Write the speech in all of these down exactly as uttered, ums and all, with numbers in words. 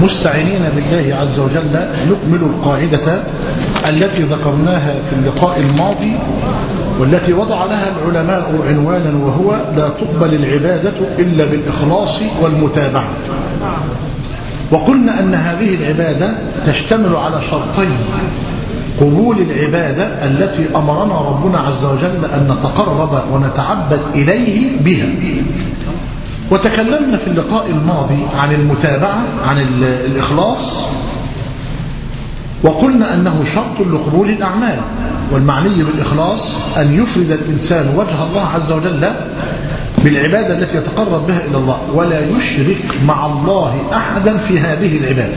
مستعينين بالله عز وجل نكمل القاعدة التي ذكرناها في اللقاء الماضي والتي وضع لها العلماء عنوانا، وهو لا تقبل العبادة إلا بالإخلاص والمتابعة. وقلنا أن هذه العبادة تشتمل على شرطين: قبول العبادة التي أمرنا ربنا عز وجل أن نتقرب ونتعبد إليه بها. وتكلمنا في اللقاء الماضي عن المتابعة، عن الإخلاص، وقلنا أنه شرط لقبول الأعمال، والمعني بالإخلاص أن يفرد الإنسان وجه الله عز وجل بالعبادة التي يتقرب بها إلى الله، ولا يشرك مع الله أحدا في هذه العبادة.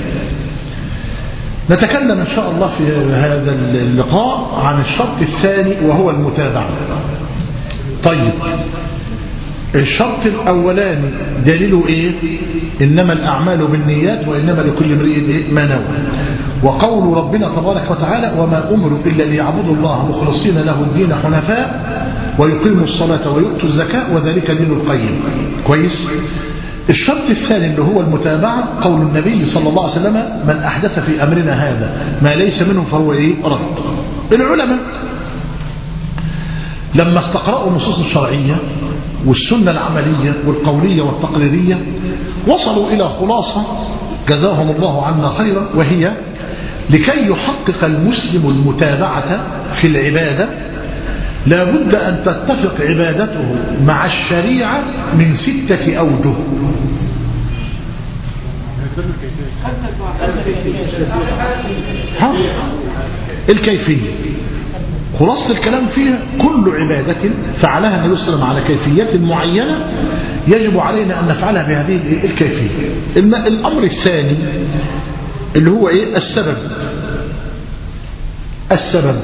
نتكلم إن شاء الله في هذا اللقاء عن الشرط الثاني وهو المتابعة. طيب، الشرط الأولاني دليله إيه؟ إنما الأعمال بالنيات وإنما لكل امرئ ما نوى. وقول ربنا تبارك وتعالى: وما أمروا إلا ليعبدوا الله مخلصين له الدين حنفاء ويقيموا الصلاة ويؤتوا الزكاة وذلك دين القيم. كويس؟ الشرط الثاني اللي هو المتابعة، قول النبي صلى الله عليه وسلم: من أحدث في أمرنا هذا ما ليس منه فهو إيه؟ رد. العلماء لما استقرأوا النصوص الشرعية والسنة العملية والقولية والتقريرية وصلوا إلى خلاصة جزاهم الله عنا خيرا، وهي: لكي يحقق المسلم المتابعة في العبادة لا بد أن تتفق عبادته مع الشريعة من ستة أوجه. الكيفية خلاصة الكلام فيها: كل عبادة فعلها النبي صلى الله عليه وسلم على كيفية معينة يجب علينا أن نفعلها بهذه الكيفية. الأمر الثاني اللي هو إيه؟ السبب. السبب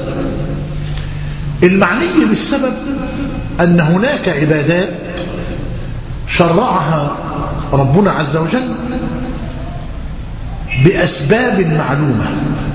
المعني بالسبب أن هناك عبادات شرعها ربنا عز وجل بأسباب معلومة،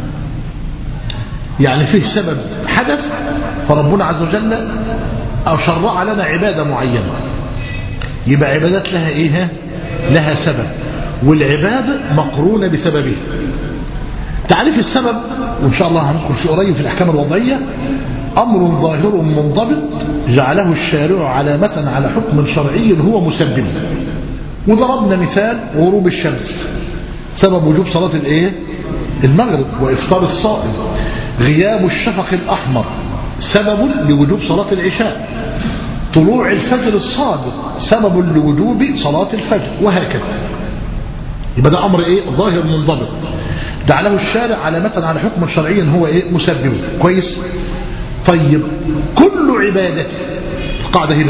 يعني فيه سبب حدث فربنا عز وجل أو شرع لنا عبادة معينة، يبقى عبادات لها إيه؟ لها سبب، والعبادة مقرونة بسببها. تعريف السبب وإن شاء الله هنذكر في قريب في الأحكام الوضعية: أمر ظاهر منضبط جعله الشارع علامة على حكم شرعي هو مسبب. وضربنا مثال غروب الشمس سبب وجوب صلاة الايه؟ المغرب وإفطار الصائم. غياب الشفق الأحمر سبب لوجوب صلاة العشاء. طلوع الفجر الصادق سبب لوجوب صلاة الفجر، وهكذا. يبقى ده أمر ايه؟ ظاهر منضبط جعله الشارع علامة على حكم شرعي هو ايه؟ مسبب. كويس؟ طيب، كل عبادة، القاعدة هنا: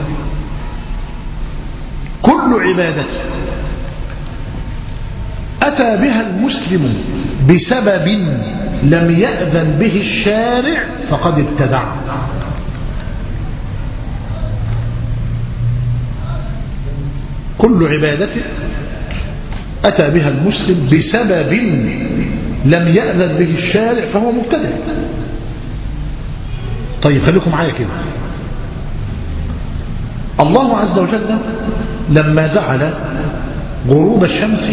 كل عبادة أتى بها المسلم بسبب لم يأذن به الشارع فقد ابتدع. كل عبادة أتى بها المسلم بسبب لم يأذن به الشارع فهو مبتدع. طيب، خليكم معايا كده. الله عز وجل لما جعل غروب الشمس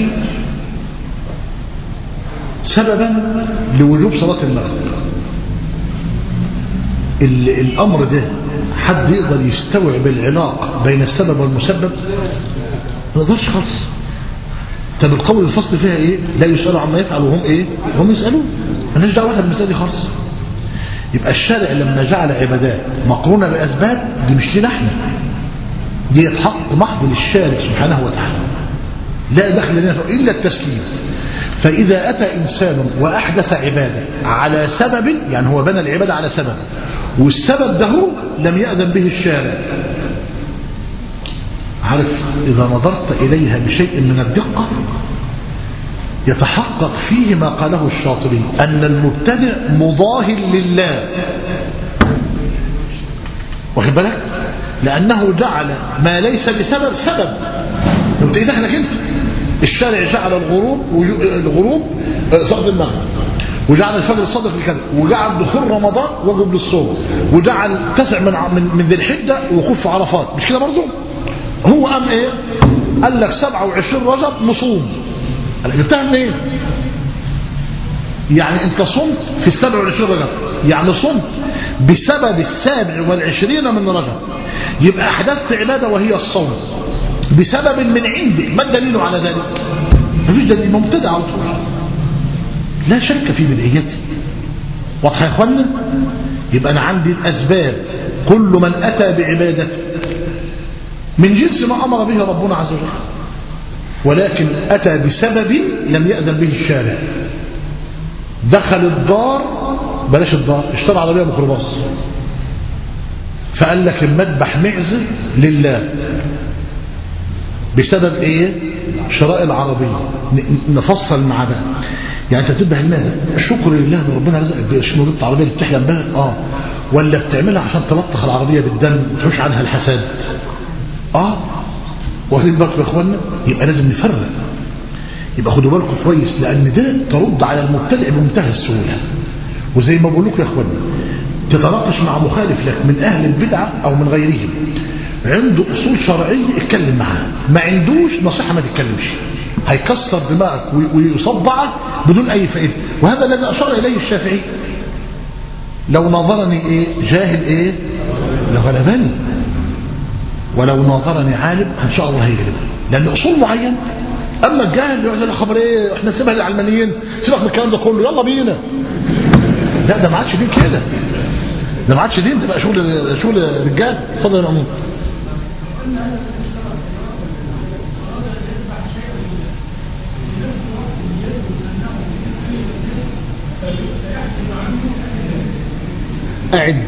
سببا لوجوب صلاة المغرب، الأمر ده حد يقدر يستوعب العلاقة بين السبب والمسبب؟ ما يقدرش خالص. طب القول الفصل فيها ايه؟ لا يسألوا عما يفعل وهم ايه؟ هم يسألون. مالناش دعوة واحد بالمسألة دي خالص. يبقى الشارع لما جعل عبادات مقرونة بأسباب دي مش لنا احنا، دي حق محض للشارع سبحانه وتعالى، لا دخل لنا إلا التسليم. فإذا أتى إنسان وأحدث عبادة على سبب، يعني هو بنى العبادة على سبب، والسبب ده لم يأذن به الشارع، عارف، إذا نظرت إليها بشيء من الدقة يتحقق فيه ما قاله الشاطبي أن المبتدع مضاهل لله. واخد بالك؟ لأنه جعل ما ليس بسبب سبب. انت ايه دخلك انت؟ الشارع جعل الغروب الغروب صلاة المغرب، وجعل الفجر الصادق لكذا، وجعل دخول رمضان واجب للصوم، وجعل تسع من من ذي الحجة وقوف عرفات، مش كده برضه؟ هو قام ايه؟ قال لك سبعة وعشرين رجب نصوم. جبتها منين؟ يعني انت صمت في السبع والعشرين رجب، يعني صمت بسبب السابع والعشرين من رجب، يبقى احدثت عبادة وهي الصوم بسبب من عندك. ما الدليل على ذلك؟ مفيش دليل، مبتدع على طول، لا شك في بدعيته. واضح يا اخوانا؟ يبقى انا عندي الاسباب، كل من اتى بعبادته من جنس ما امر به ربنا عز وجل، ولكن اتى بسبب لم يأذن به الشارع. دخل الدار، بلاش الدار، اشترى عربية ميكروباص، فقال لك المذبح معزة لله بسبب ايه؟ شراء العربية. نفصل مع ده، يعني انت تذبح المال شكر لله ان ربنا رزقك بشنو ربط العربية اللي بتحلم بها، اه ولا بتعملها عشان تلطخ العربية بالدم وتحوش عنها الحساد؟ اه واخدين بالكم يا اخوانا؟ يبقى لازم نفرق. يبقى خدوا بالكم كويس، لان ده ترد على المبتدع بمنتهى السهوله. وزي ما بقول لكم يا اخوانا، تتناقش مع مخالف لك من اهل البدعه او من غيرهم، عنده اصول شرعيه اتكلم معاه، ما عندوش نصيحه ما تتكلمش، هيكسر دماغك ويصدعك بدون اي فائده. وهذا الذي اشار اليه الشافعي، لو ناظرني ايه جاهل ايه لغلبني، ولو ناظرني عالم ان شاء الله هيغلب، لان اصول معينه. اما الجاهل يقول لنا خبر ايه، احنا نسيبها للعلمانيين، سيبك من الكلام ده كله، يلا بينا. لا ده ما عادش دين كده، ده ما عادش دين، تبقى شغل شغل رجال. اتفضل يا مأمون. أعد.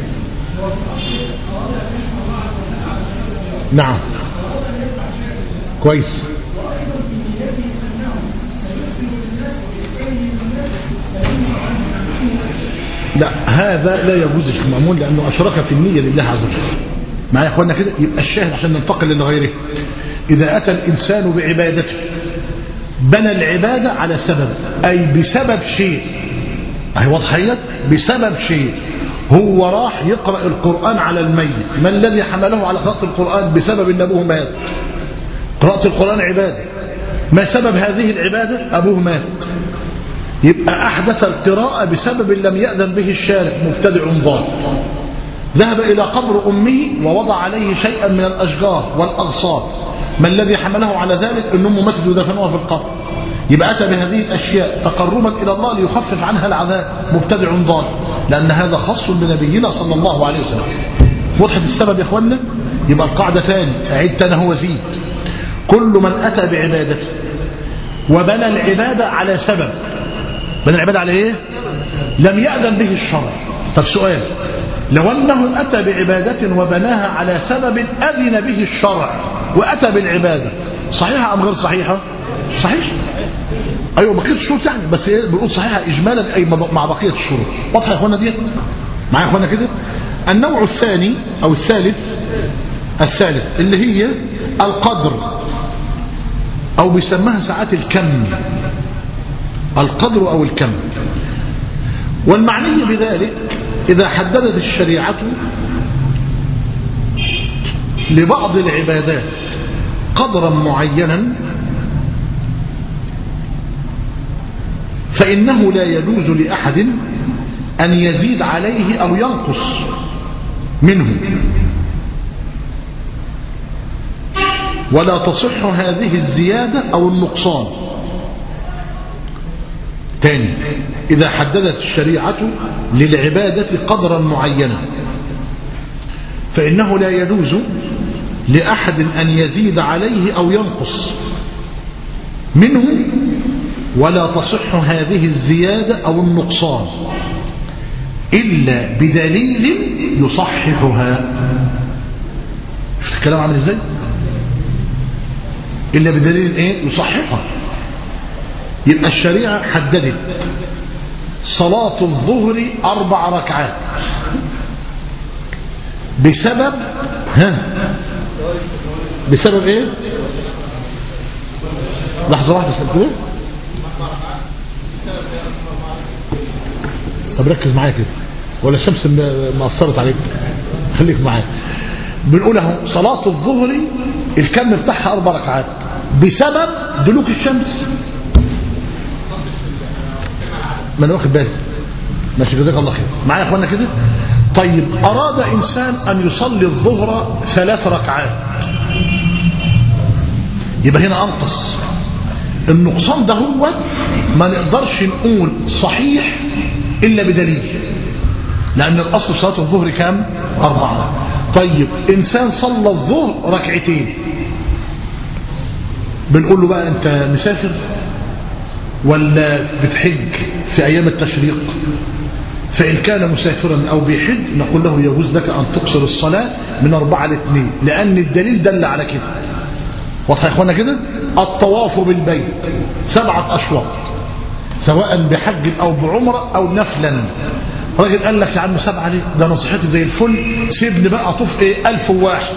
نعم كويس. لا هذا لا يجوز يا مأمون، لأنه أشرك في النية لله عز وجل. معايا يا اخوانا كده؟ يبقى الشاهد عشان ننتقل لغيره، إذا أتى الإنسان بعبادته بنى العبادة على سبب، أي بسبب شيء، أي وضحيت بسبب شيء. هو راح يقرأ القرآن على الميت، ما الذي حمله على قراءة القرآن؟ بسبب أن أبوه مات. قراءة القرآن عبادة، ما سبب هذه العبادة؟ أبوه مات. يبقى أحدث القراءة بسبب لم يأذن به الشارع، مبتدع ضال. ذهب إلى قبر أمه ووضع عليه شيئا من الأشجار والأغصان، ما الذي حمله على ذلك؟ أن أمه ماتت ودفنوها في القبر. يبقى أتى بهذه الأشياء تقربا إلى الله ليخفف عنها العذاب، مبتدع ضال، لأن هذا خاص بنبينا صلى الله عليه وسلم. وضحت السبب يا إخوانا؟ يبقى القاعدة ثاني، أعيد تاني هو زيد، كل من أتى بعبادته وبنى العبادة على سبب، بنى العبادة على إيه؟ لم يأذن به الشرع. طب سؤال، لو أنه أتى بعبادة وبناها على سبب أذن به الشرع وأتى بالعبادة، صحيحة أم غير صحيحة؟ صحيح. أيوة بقية الشروط يعني، بس إيه بنقول صحيحة إجمالا أي مع بقية الشروط. واضحة يا إخوانا دي؟ معايا يا إخوانا كده؟ النوع الثاني أو الثالث، الثالث اللي هي القدر، أو بيسمها ساعات الكم، القدر أو الكم. والمعني بذلك إذا حددت الشريعة لبعض العبادات قدرا معينا، فإنه لا يجوز لأحد أن يزيد عليه أو ينقص منه، ولا تصح هذه الزيادة أو النقصان. تاني، إذا حددت الشريعة للعبادة قدرا معينا، فإنه لا يجوز لأحد أن يزيد عليه أو ينقص منه، ولا تصح هذه الزيادة أو النقصان إلا بدليل يصححها. شوف الكلام عامل ازاي؟ إلا بدليل ايه؟ يصححها. يبقى الشريعة حددت صلاة الظهر أربع ركعات بسبب ها بسبب ايه؟ لحظة واحدة سألتني. طب ركز معايا كده، ولا الشمس مأثرت عليك؟ خليك معايا. بنقول اهو صلاة الظهر الكم بتاعها أربع ركعات بسبب دلوك الشمس. ما انا واخد بالي. ماشي جزاك الله خير. معايا يا اخوانا كده؟ طيب اراد انسان ان يصلي الظهر ثلاث ركعات، يبقى هنا انقص. النقصان ده هو ما نقدرش نقول صحيح الا بدليل، لان الاصل صلاه الظهر كام؟ اربعه. طيب انسان صلى الظهر ركعتين، بنقول له بقى انت مسافر ولا بتحج في ايام التشريق؟ فان كان مسافرا او بيحج نقول له يجوز لك ان تقصر الصلاه من اربعه لاثنين، لان الدليل دل على كده. واضح يا اخوانا كده؟ الطواف بالبيت سبعه اشواط سواء بحج او بعمره او نفلا. راجل قال لك يا عم سبعه ليه؟ ده نصيحتي زي الفل، سيبني بقى اطوف ايه ألف وواحد.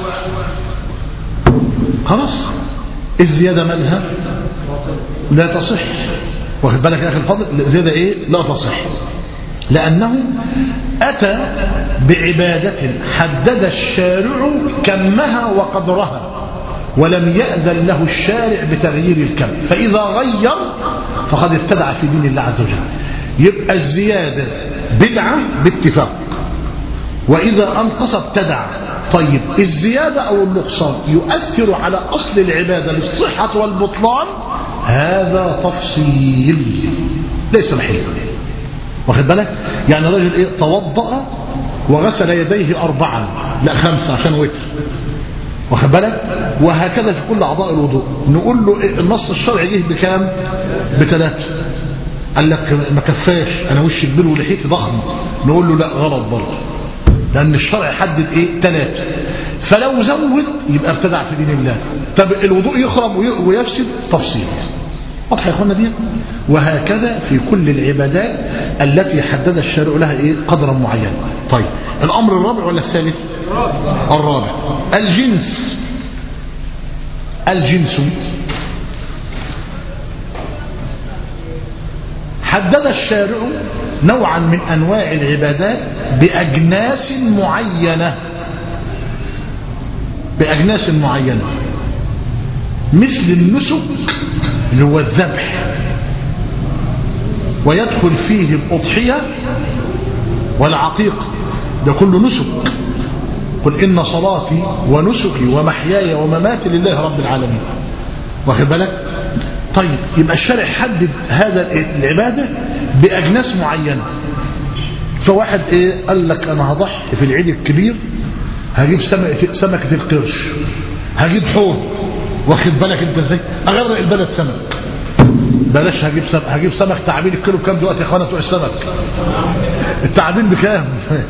خلاص الزياده مالها؟ لا تصح. واخد بالك يا اخي الفاضل؟ الزياده ايه؟ لا تصح، لأنه أتى بعبادة حدد الشارع كمها وقدرها، ولم يأذن له الشارع بتغيير الكم، فإذا غير فقد ابتدع في دين الله عز وجل. يبقى الزيادة بدعة باتفاق، وإذا أنقص ابتدع. طيب الزيادة أو النقصان يؤثر على أصل العبادة للصحة والبطلان، هذا تفصيل ليس محل. واخد بالك؟ يعني رجل ايه توضأ وغسل يديه أربعا، لا خمسة عشان وتر. واخد بالك؟ وهكذا في كل أعضاء الوضوء. نقول له إيه؟ النص الشرعي جه بكام؟ بثلاثة. قال لك ما كفاش، أنا وشي كبير ولحيتي ضخم. نقول له لا غلط برضه، لأن الشرع حدد إيه؟ ثلاثة. فلو زود يبقى ابتدع في دين الله. طب الوضوء يخرب ويفسد؟ تفصيل. واضح يا اخوانا دي؟ وهكذا في كل العبادات التي حدد الشارع لها ايه؟ قدرا معينا. طيب الامر الرابع ولا الثالث؟ الرابع. الجنس. الجنس حدد الشارع نوعا من انواع العبادات باجناس معينه، باجناس معينه، مثل النسك اللي هو الذبح، ويدخل فيه الأضحية والعقيقة، ده كله نسك. قل إن صلاتي ونسكي ومحياي ومماتي لله رب العالمين. واخد بالك؟ طيب يبقى الشرع حدد هذا العبادة بأجناس معينة. فواحد ايه قال لك انا هضحي في العيد الكبير، هجيب سمكة القرش، هجيب حوض. واخد بالك انت ازاي؟ اغرق البلد سمك. بلاش هجيب سمك، هجيب سمك تعابين. الكيلو بكام دلوقتي يا اخوانا بتوع السمك؟ التعابين بكام؟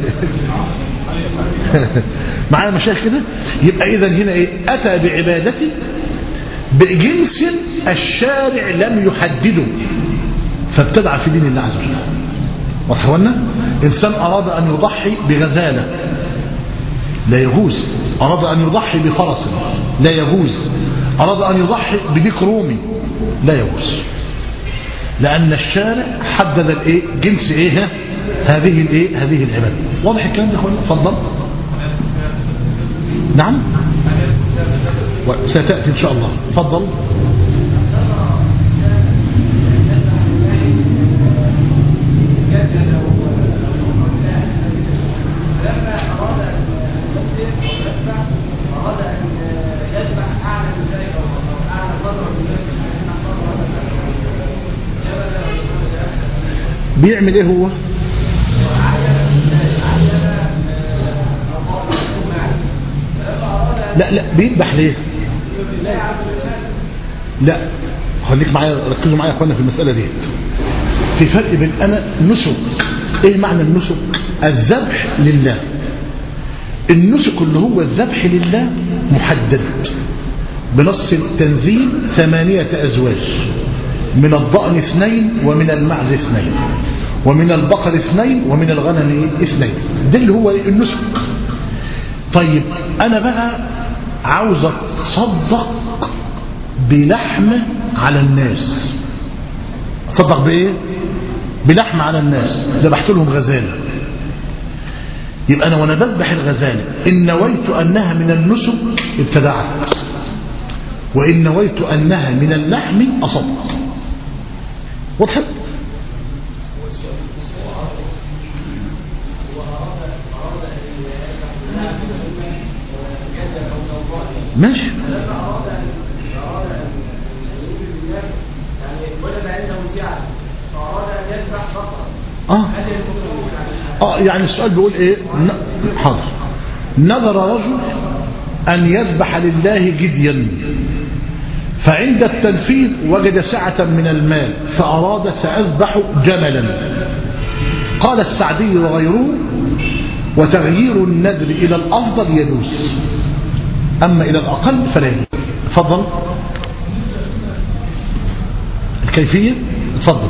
معايا مشايخ كده؟ يبقى اذا هنا ايه؟ اتى بعبادتي بجنس الشارع لم يحدده، فابتدع في دين الله عز وجل. واخوانا انسان اراد ان يضحي بغزاله لا يجوز، اراد ان يضحي بفرس لا يجوز، اراد ان يضحي بديك رومي لا يجوز، لان الشارع حدد الايه؟ جنس ايه؟ هذه الايه؟ هذه العباده. واضح الكلام ده يا اخوانا؟ اتفضل. نعم ستاتي ان شاء الله. اتفضل. بيعمل ايه هو؟ لا لا بيذبح ليه؟ لا خليك معايا، ركزوا معايا يا اخوانا في المساله دي. في فرق بين انا نسك. ايه معنى النسك؟ الذبح لله. النسك اللي هو الذبح لله محدد بنص التنزيل ثمانية أزواج، من الضأن اثنين ومن المعز اثنين ومن البقر اثنين ومن الغنم اثنين. ده اللي هو النسك. طيب أنا بقى عاوز أتصدق بلحم على الناس. أتصدق بإيه؟ بلحم على الناس. ذبحت لهم غزالة، يبقى أنا وأنا بذبح الغزالة إن نويت أنها من النسك ابتدعت، وإن نويت أنها من اللحم أصبت. وضحت؟ ماشي. اه اه يعني السؤال بيقول ايه؟ حاضر. نذر رجل ان يذبح لله جديا، فعند التنفيذ وجد سعة من المال فأراد سأذبح جملا. قال السعدي وغيره: وتغيير النذر إلى الأفضل يجوز، أما إلى الأقل فلا يجوز. تفضل. الكيفية. تفضل.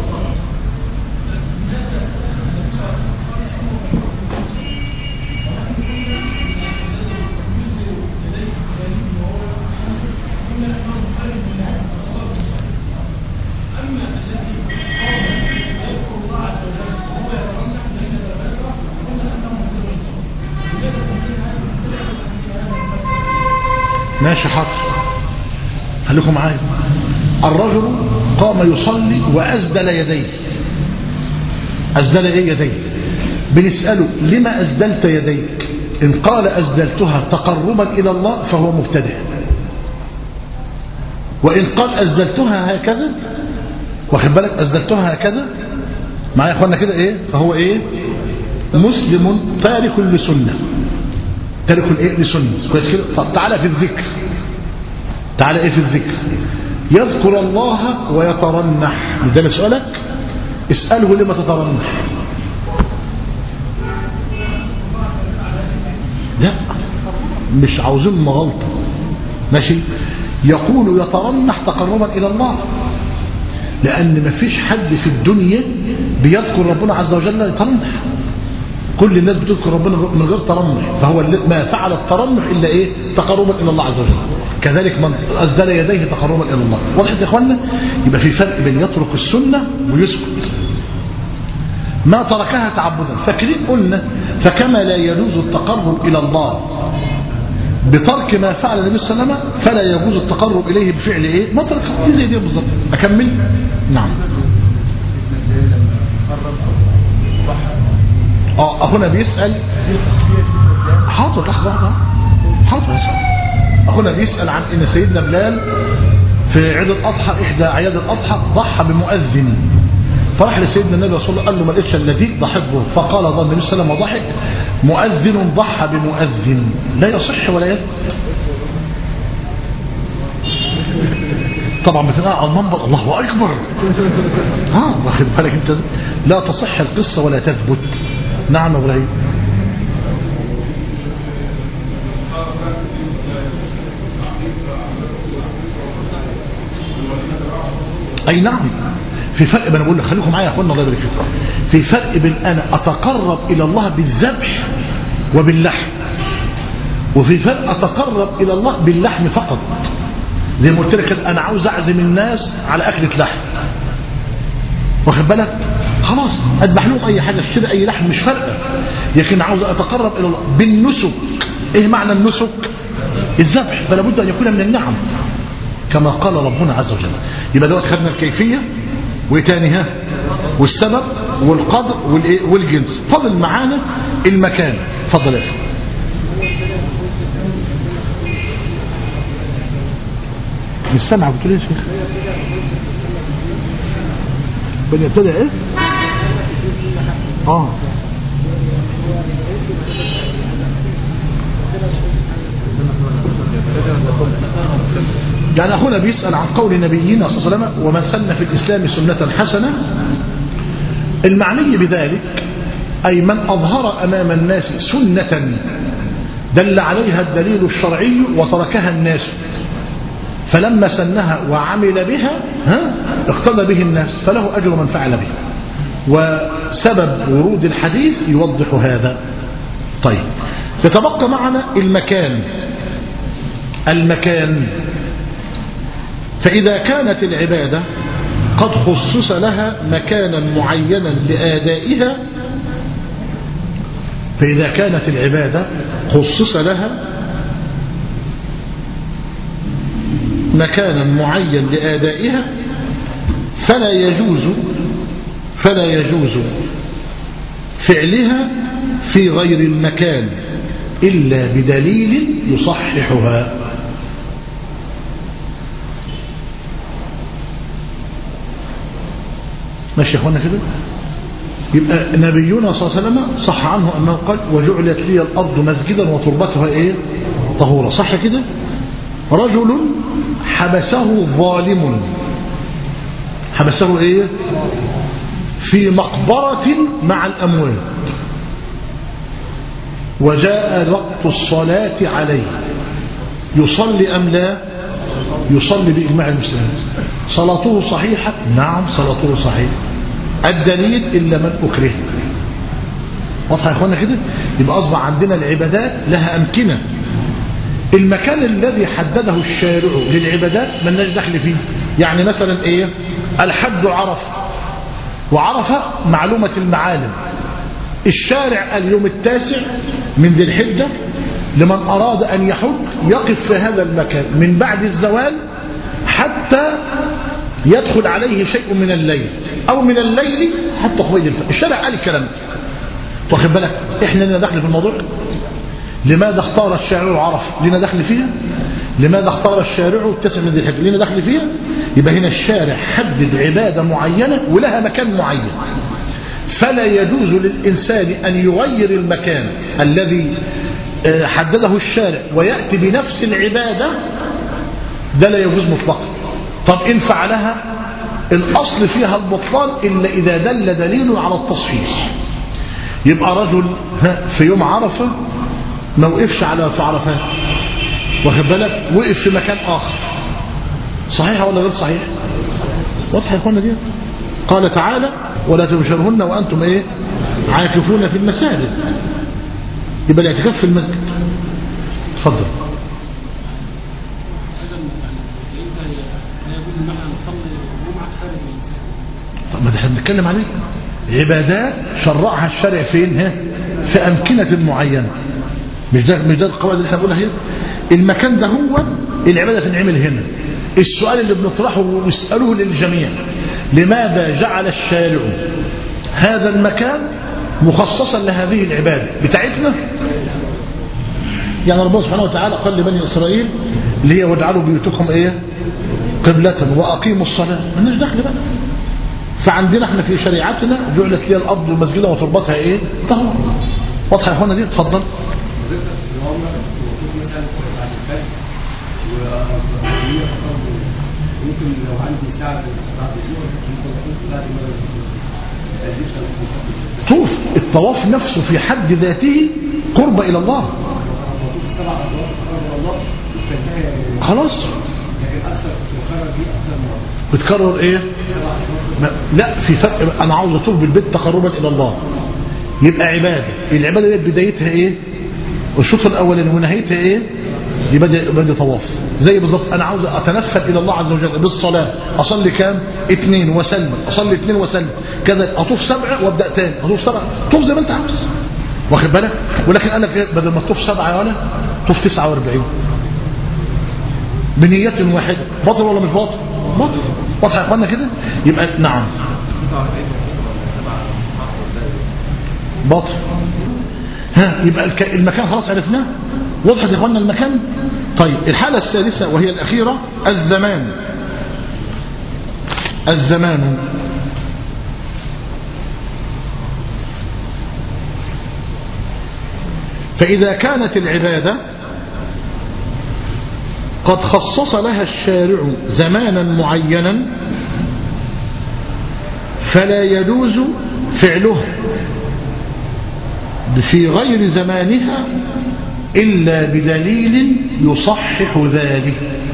ماشي حاضر، خليكم معايا. الرجل قام يصلي وأسدل يديه. أسدل ايه يديه؟ بنسأله: لما أسدلت يديك؟ إن قال: أسدلتها تقربا إلى الله فهو مبتدئ، وإن قال: أسدلتها هكذا، واخد بالك، أسدلتها هكذا معايا يا اخوانا كده، ايه فهو ايه؟ مسلم تارك لسنة، تارك الايه لسنة. كويس كده. طب تعالى في الذكر، تعالى ايه في الذكر؟ يذكر الله ويترنح. ده سؤالك، اسأله: لما تترنح؟ لا مش عاوزين مغلطة. ماشي. يقول يترنح تقربا إلى الله، لأن ما فيش حد في الدنيا بيذكر ربنا عز وجل يترنح. كل الناس بتذكر ربنا من غير ترنح، فهو ما فعل الترنح إلا إيه؟ تقربا إلى الله عز وجل. كذلك من أسدل يديه تقربا إلى الله. واضح يا إخواننا؟ يبقى في فرق بين يترك السنة ويسكت، ما تركها تعبدا. فاكرين قلنا: فكما لا يجوز التقرب إلى الله بترك ما فعل النبي صلى الله عليه وسلم، فلا يجوز التقرب إليه بفعل إيه؟ ما ترك. زي دي بالظبط. أكمل. نعم. اه اخونا بيسأل. حاضر لحظة واحدة. حاضر يسأل. اخونا بيسأل عن ان سيدنا بلال في عيد الاضحى، احدى اعياد الاضحى، ضحى بمؤذن، فراح لسيدنا النبي صلى الله عليه وسلم قال له: ما لقيتش الا دي ضحكه. فقال ظن النبي صلى الله عليه وسلم وضحك: مؤذن ضحى بمؤذن لا يصح ولا يثبت. طبعا بتنقع على المنبر الله اكبر، ها واخد بالك انت؟ لا تصح القصة ولا تثبت. نعم ابراهيم. اي نعم، في فرق. انا بقول لك خليكم معايا يا اخوانا الله يبارك فيكم. في فرق بين انا اتقرب الى الله بالذبح وباللحم، وفي فرق اتقرب الى الله باللحم فقط. زي ما قلت لك انا عاوز اعزم الناس على اكله لحم، واخد بالك؟ خلاص اذبح لهم اي حاجه كده، اي لحم، مش فارقه. لكن عاوز اتقرب الى الله بالنسك. ايه معنى النسك؟ الذبح. فلا بد ان يكون من النعم كما قال ربنا عز وجل. يبقى دوت خدنا الكيفيه، وايه تاني؟ ها، والسبب والقدر والايه والجنس. فضل معانا المكان. اتفضل يا اخي. مش سامع بتقول ايه يا شيخ؟ بني ابتدى ايه؟ اه يعني اخونا بيسأل عن قول نبينا صلى الله عليه وسلم: ومن سن في الاسلام سنة حسنة. المعني بذلك اي من اظهر امام الناس سنة دل عليها الدليل الشرعي وتركها الناس، فلما سنها وعمل بها ها اقتدى به الناس، فله أجر من فعل به. وسبب ورود الحديث يوضح هذا. طيب، يتبقى معنا المكان. المكان فإذا كانت العبادة قد خصص لها مكانا معينا لآدائها، فإذا كانت العبادة خصص لها مكانا معين لآدائها، فلا يجوز فلا يجوز فعلها في غير المكان إلا بدليل يصححها. ماشي يا اخوانا كده. يبقى نبينا صلى الله عليه وسلم صح عنه أنه قال وجعلت لي الأرض مسجدا وتربتها إيه طهورا، صح كده. رجل حبسه ظالم، حبسه إيه في مقبرة مع الأموات، وجاء وقت الصلاة عليه، يصلي أم لا؟ يصلي بإجماع المسلمين. صلاته صحيحة؟ نعم صلاته صحيحة. الدليل إلا من أكره. واضح يا إخوانا كده؟ يبقى أصبح عندنا العبادات لها أمكنة. المكان الذي حدده الشارع للعبادات من لناش دخل فيه. يعني مثلا إيه؟ الحج عرفة، وعرفة معلومة المعالم. الشارع اليوم التاسع من ذي الحجة لمن أراد أن يحج يقف في هذا المكان من بعد الزوال حتى يدخل عليه شيء من الليل، أو من الليل حتى قبيل الفجر. الشارع قال الكلام، واخد بالك؟ إحنا لنا دخل في الموضوع. لماذا اختار الشارع عرفة؟ لنا دخل فيها. لماذا اختار الشارع التاسع من ذي الحجة؟ لنا دخل فيها. يبقى هنا الشارع حدد عبادة معينة ولها مكان معين، فلا يجوز للإنسان أن يغير المكان الذي حدده الشارع ويأتي بنفس العبادة، ده لا يجوز مطلقا. طب إن فعلها الأصل فيها البطلان إلا إذا دل دليل على التصحيح. يبقى رجل في يوم عرفة ما وقفش على في عرفات، واخد بالك، وقف في مكان آخر، صحيح ولا غير صحيح؟ واضح يا اخوانا دي؟ قال تعالى ولا تبشرهن وأنتم إيه عاكفون في المساجد. يبقى الاعتكاف في المسجد. تفضل. طب ما ده احنا بنتكلم عليه عبادات شرعها الشرع فين؟ ها في أمكنة معينة. مش ده مش ده القواعد اللي احنا بنقولها هنا. المكان ده هو العبادة تنعمل هنا. السؤال اللي بنطرحه ونسأله للجميع: لماذا جعل الشارع هذا المكان مخصصا لهذه العبادة بتاعتنا؟ يعني ربنا سبحانه وتعالى قال لبني إسرائيل اللي هي واجعلوا بيوتكم ايه قبلة وأقيموا الصلاة. مالناش دخل بقى. فعندنا احنا في شريعتنا جعلت لي الأرض والمسجد وتربتها ايه طهور. واضحة يا اخوانا دي؟ اتفضل. ممكن لو عندي شعب طوف. الطواف نفسه في حد ذاته قرب إلى الله خلاص. بتكرر ايه؟ لا، في فرق. انا عاوز اطوف بالبيت تقربا الى الله، يبقى عباده. العباده دي بدايتها ايه؟ الشوط الاولاني ونهايتها ايه؟ يبقى بدأ طواف. زي بالظبط انا عاوز اتنفل الى الله عز وجل بالصلاه، اصلي كام؟ اثنين وسلم، اصلي اثنين وسلم، كذا اطوف سبعه وابدا تاني اطوف سبعه. طوف زي ما انت عاوز، واخد بالك؟ ولكن انا بدل ما تطوف سبعه ولا طوف تسعة وأربعين بنية واحده. باطل ولا مش باطل؟ باطل. واضح يا اخوانا كده؟ يبقى نعم باطل. ها يبقى المكان خلاص عرفناه. وضحت يا اخوانا المكان؟ طيب الحالة الثالثة وهي الأخيرة الزمان. الزمان فإذا كانت العبادة قد خصص لها الشارع زمانا معينا فلا يجوز فعله في غير زمانها إلا بدليل يصحح ذلك.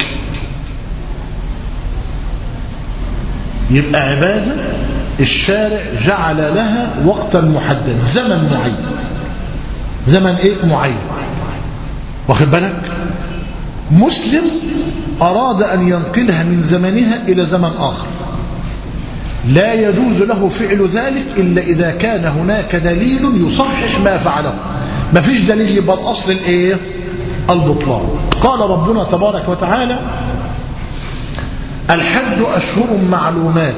يبقى عبادة الشارع جعل لها وقتا محدد، زمن معين، زمن ايه معين، واخد بالك؟ مسلم أراد أن ينقلها من زمنها إلى زمن آخر، لا يجوز له فعل ذلك إلا إذا كان هناك دليل يصحح ما فعله. ما فيش دليل يبقى الأصل الايه؟ البطلان. قال ربنا تبارك وتعالى: الحج أشهر معلومات.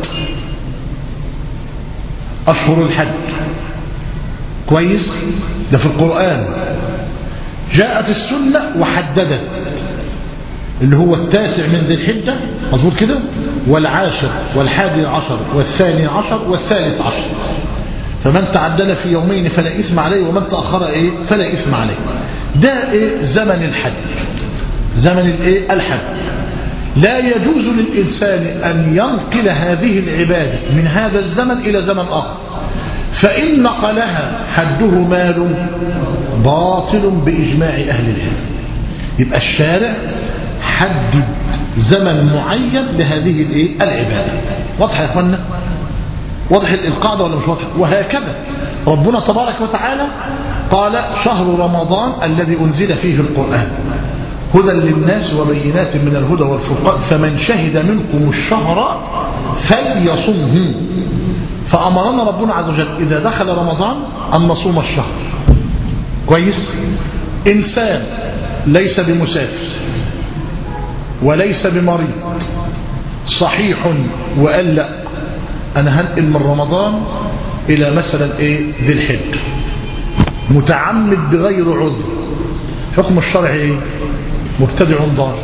أشهر الحج كويس، ده في القرآن. جاءت السنة وحددت اللي هو التاسع من ذي الحجة، مظبوط كده، والعاشر والحادي عشر والثاني عشر والثالث عشر. فمن تعدل في يومين فلا إثم عليه ومن تأخر إيه فلا إثم عليه. ده إيه زمن الحج، زمن الإيه الحج. لا يجوز للإنسان أن ينقل هذه العبادة من هذا الزمن إلى زمن آخر، فإن نقلها حده مال باطل بإجماع أهل العلم. يبقى الشارع حدد زمن معين لهذه الإيه العبادة. واضح يا أخوانا؟ واضح القاعدة ولا مش واضح؟ وهكذا ربنا تبارك وتعالى قال شهر رمضان الذي أنزل فيه القرآن هدى للناس وبينات من الهدى والفرقان فمن شهد منكم الشهر فليصمه. فأمرنا ربنا عز وجل إذا دخل رمضان أن نصوم الشهر. كويس؟ إنسان ليس بمسافر وليس بمريض صحيح وقال لا أنا هنقل من رمضان إلى مثلا إيه ذي الحج، متعمد بغير عذر، حكم الشرع إيه؟ مبتدع ضال.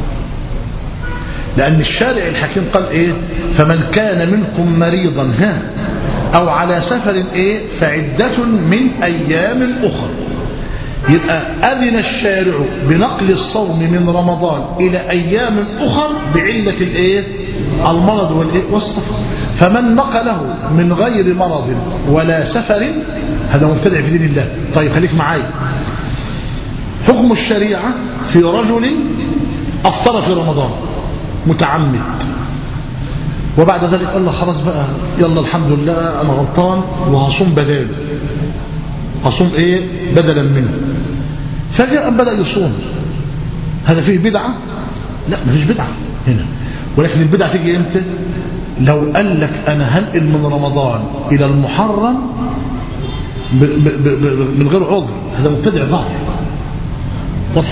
لأن الشارع الحكيم قال إيه؟ فمن كان منكم مريضا ها أو على سفر إيه فعدة من أيام أخرى. يبقى أذن الشارع بنقل الصوم من رمضان إلى أيام أخرى بعلة الإيه؟ المرض والإيه؟ والسفر. فمن نقله من غير مرض ولا سفر هذا مبتدع في دين الله. طيب خليك معايا. حكم الشريعة في رجل أفطر في رمضان متعمد وبعد ذلك قال له خلاص بقى يلا الحمد لله أنا غلطان وهصوم بدال، هصوم إيه بدلا منه. فجأة بدأ يصوم، هذا فيه بدعة؟ لا مفيش بدعة هنا، ولكن البدعة تيجي إمتى؟ لو قال لك أنا هنقل من رمضان إلى المحرم ب ب ب من غير عذر، هذا مبتدع ظاهر. واضح؟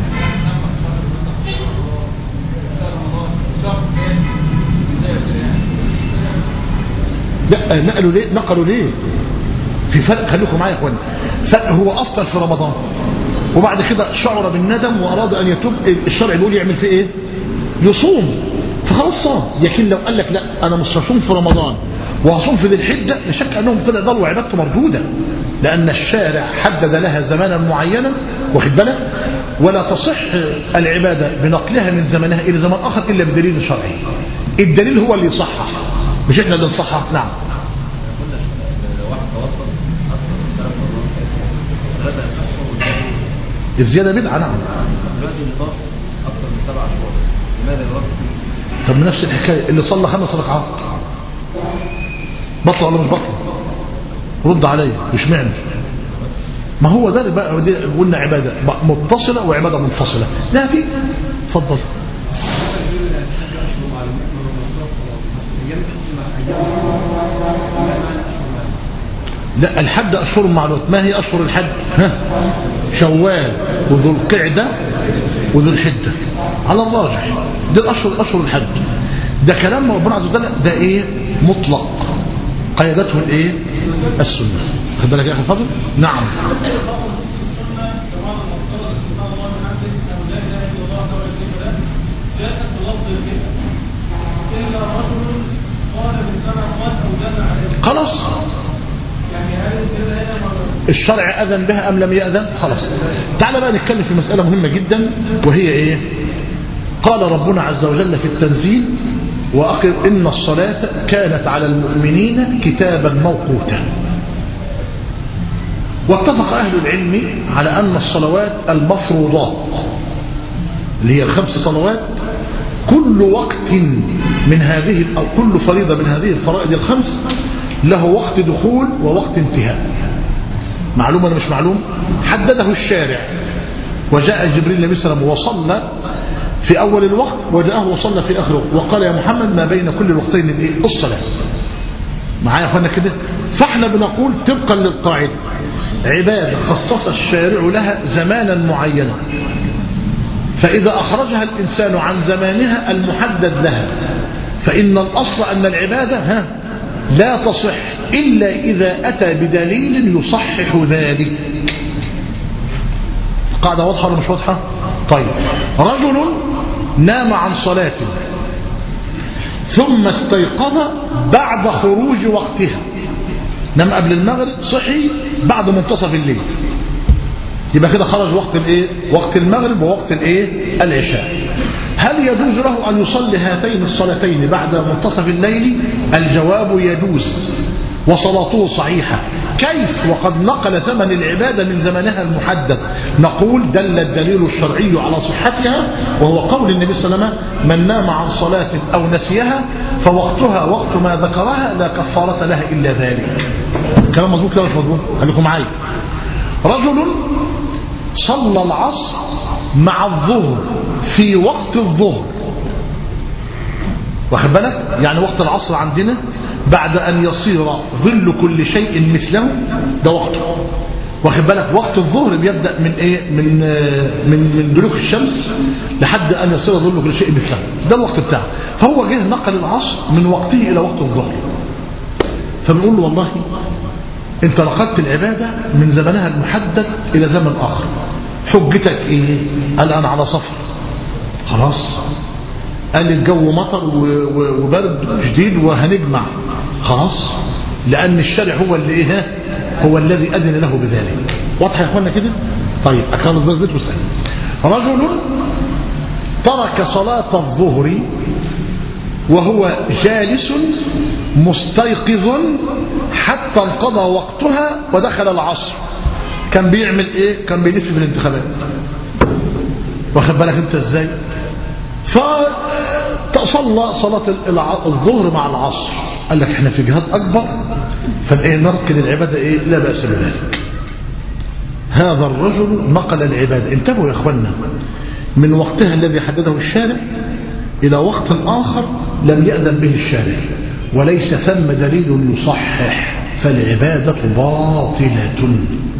لا نقلوا ليه؟ نقلوا ليه؟ في فرق، خليكم معايا يا اخوان. فرق هو افطر في رمضان وبعد كده شعر بالندم واراد ان يتوب، الشرع بيقول يعمل فيه ايه؟ يصوم، فخلاص صام. لكن لو قال لك لا انا مش هصوم في رمضان وهصوم في ذي الحجه، لا شك انهم ابتدع ضل وعبادته مردوده، لان الشارع حدد لها زمانا معينا، واخد بالك؟ ولا تصح العباده بنقلها من زمنها الى زمن اخر الا بدليل شرعي. الدليل هو اللي يصحح، مش احنا اللي نصحح. نعم. الزيادة بدعة. نعم. طب نفس الحكاية اللي صلى خمس ركعات بطل ولا مش بطل؟ رد علي. مش معنى ما هو ده بقى قلنا عبادة متصلة وعبادة منفصلة. لا في اتفضل. لا الحج أشهر معلومات. ما هي أشهر الحج؟ ها؟ شوال وذو القعدة وذو الحجة على الراجح. دي الأشهر أشهر الحج. ده كلام ربنا عز وجل، ده إيه مطلق قيدته الإيه السنة. خد بالك يا أخي الفضل. نعم. خلاص الشرع أذن بها أم لم يأذن؟ خلاص. تعال بقى نتكلم في مسألة مهمة جدا، وهي إيه؟ قال ربنا عز وجل في التنزيل وأقر إن الصلاة كانت على المؤمنين كتابا موقوتا. واتفق أهل العلم على أن الصلوات المفروضات اللي هي الخمس صلوات كل وقت من هذه أو كل فريضة من هذه الفرائض الخمس له وقت دخول ووقت انتهاء. معلوم ولا مش معلوم؟ حدده الشارع، وجاء جبريل النبي صلى الله عليه وسلم وصلى في أول الوقت وجاءه وصلى في آخره وقال يا محمد ما بين كل الوقتين الصلاة. معايا يا أخوانا كده؟ فاحنا بنقول طبقا للقاعدة عبادة خصص الشارع لها زمانا معينا، فإذا أخرجها الإنسان عن زمانها المحدد لها فإن الأصل أن العبادة ها لا تصح إلا إذا أتى بدليل يصحح ذلك. قاعدة واضحة ولا مش واضحة؟ طيب رجل نام عن صلاة ثم استيقظ بعد خروج وقتها، نام قبل المغرب صحي بعد منتصف الليل، يبقى كده خرج وقت الايه؟ وقت المغرب ووقت الايه؟ العشاء. هل يجوز له أن يصلي هاتين الصلاتين بعد منتصف الليل؟ الجواب يجوز وصلاته صحيحة. كيف وقد نقل زمن العبادة من زمنها المحدد؟ نقول دل الدليل الشرعي على صحتها، وهو قول النبي صلى الله عليه وسلم: من نام عن صلاة أو نسيها فوقتها وقت ما ذكرها لا كفارة لها إلا ذلك. كلام مظبوط كده مش مظبوط؟ خليكم معايا. رجل صلى العصر مع الظهر في وقت الظهر، واخد بالك؟ يعني وقت العصر عندنا بعد أن يصير ظل كل شيء مثله، ده وقته، واخد بالك؟ وقت الظهر بيبدأ من ايه؟ من من من دلوك الشمس لحد أن يصير ظل كل شيء مثله، ده الوقت بتاعه. فهو جه نقل العصر من وقته إلى وقت الظهر، فبنقول له والله انت نقلت العبادة من زمنها المحدد إلى زمن آخر، حجتك ايه؟ قال انا على سفر. خلاص، قال الجو مطر وبرد شديد وهنجمع. خلاص، لان الشارع هو اللي ايه؟ هو الذي اذن له بذلك. واضح يا اخوانا كده؟ طيب اكرم الضغط وسهل. رجل ترك صلاة الظهر وهو جالس مستيقظ حتى انقضى وقتها ودخل العصر. كان بيعمل ايه؟ كان بيلف في الانتخابات، واخد بالك انت ازاي؟ فصلى صلاة الظهر مع العصر، قال لك احنا في جهاد اكبر فايه نركن العبادة ايه؟ لا بأس بذلك. هذا الرجل نقل العبادة، انتبهوا يا اخوانا، من وقتها الذي حدده الشارع الى وقت اخر لم يأذن به الشارع، وليس ثم دليل يصحح، فالعبادة باطلة.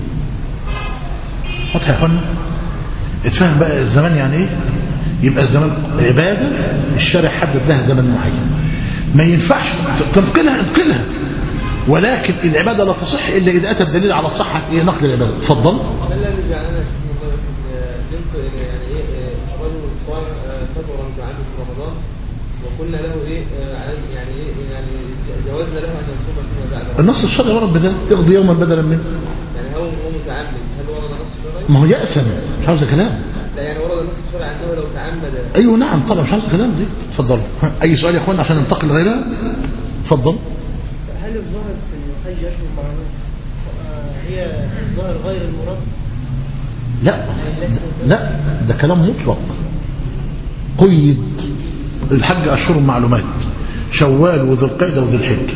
واضح يا اخوانا؟ اتفهم بقى الزمان يعني ايه؟ يبقى الزمان عبادة الشارع حدد لها زمن معين، ما ينفعش تنقلها انقلها، ولكن العبادة لا تصح الا اذا اتى الدليل على صحة ايه؟ نقل العبادة. اتفضل. ما الذي جعلنا يعني ايه رجل صار سفرا عنده في رمضان وقلنا له ايه يعني ايه يعني جوازنا له ان يصوم فيما بعد؟ النص الشرعي ورد بده يقضي يوما بدلا منه. يعني هو هو متعمد، هل ورد نص الشرعي؟ ما هو يأثم، مش عاوز كلام. لا يعني ورد نص الشرعي عنده لو تعمد. ايوه نعم طبعا، مش عاوز كلام دي. اتفضل. اي سؤال يا اخوان عشان ننتقل لغيرها؟ اتفضل. هل الظاهر في الحج اشهر معلومات هي الظاهر غير المراد؟ لا لا، ده كلام مطلق. قيد الحج اشهر معلومات، شوال وذو القعده وذو الحجه.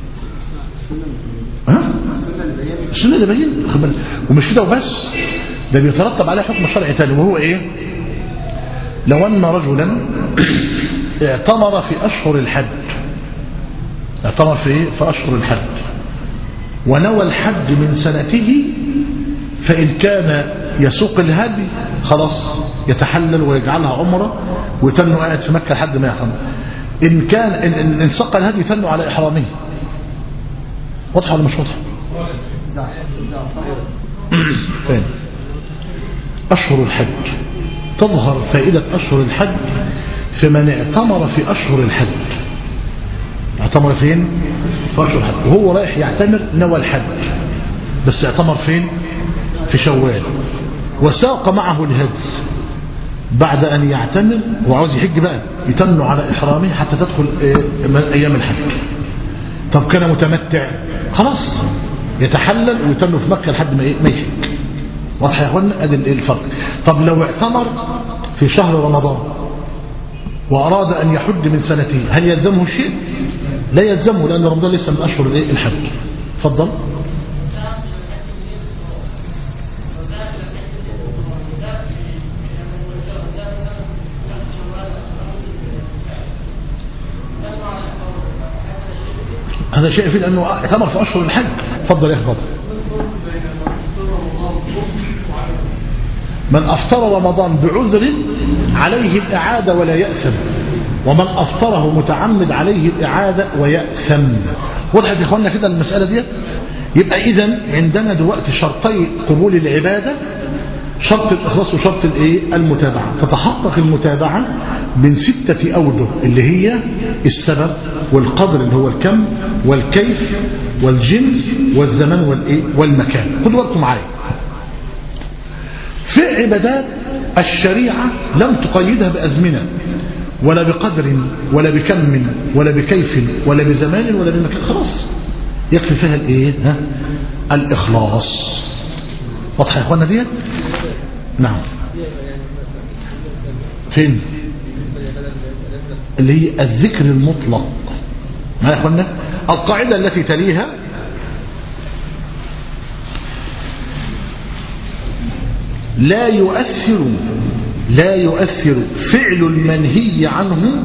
ها؟ السنه اللي باين، ومش كده وبس، ده بيترتب عليه حكم شرعي ثاني، وهو ايه؟ لو ان رجلا اعتمر في اشهر الحج، اعتمر في ايه؟ في اشهر الحج، ونوى الحج من سنته، فإن كان يسوق الهدي خلاص يتحلل ويجعلها عمره ويتنو قاعد في مكة لحد ما يحرم. إن كان إن, إن سق الهدي يتنو على إحرامه. واضح ولا مش واضح؟ ثاني، أشهر الحج تظهر فائدة أشهر الحج في من اعتمر في أشهر الحج. اعتمر فين؟ في أشهر الحج، وهو رايح يعتمر نوى الحج، بس اعتمر فين؟ في شوال، وساق معه الهدي بعد أن يعتمر وعاوز يحج بقى، يتنوا على إحرامه حتى تدخل أيام الحج. طب كان متمتع خلاص يتحلل ويتنوا في مكة لحد ما يحج. واضح يا اخوانا؟ ادي الفرق. طب لو اعتمر في شهر رمضان وأراد أن يحج من سنته، هل يلزمه شيء؟ لا يلزمه، لأن رمضان لسه من أشهر الحج. تفضل. هذا شيء فيه لأنه اعتمر في أشهر الحج. تفضل يا أخي. من أفطر رمضان بعذر عليه الإعادة ولا يأثم، ومن أفطره متعمد عليه الإعادة ويأثم. وضحت يا إخواننا كده المسألة دي؟ يبقى إذن عندنا دلوقتي شرطي قبول العبادة، شرط الإخلاص وشرط الإيه؟ المتابعة. تتحقق المتابعة من ستة أوجه اللي هي السبب والقدر اللي هو الكم والكيف والجنس والزمان والإيه والمكان. خدوا بالكم معايا، في عبادات الشريعة لم تقيدها بأزمنة ولا بقدر ولا بكم ولا بكيف ولا بزمان ولا بمكان، خلاص يكفي فيها الايه ها الإخلاص. واضح يا اخوانا ديت؟ نعم. فين اللي هي الذكر المطلق؟ ما يا اخوانا القاعدة التي تليها لا يؤثر لا يؤثر فعل المنهي عنه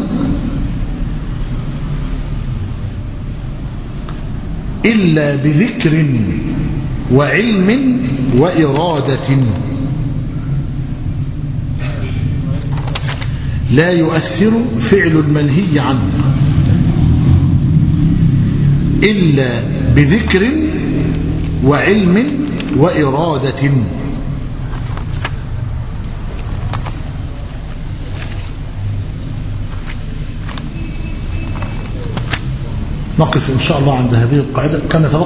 إلا بذكر وعلم وإرادة. لا يؤثر فعل المنهي عنه إلا بذكر وعلم وإرادة. نقف إن شاء الله عند هذه القاعدة. كما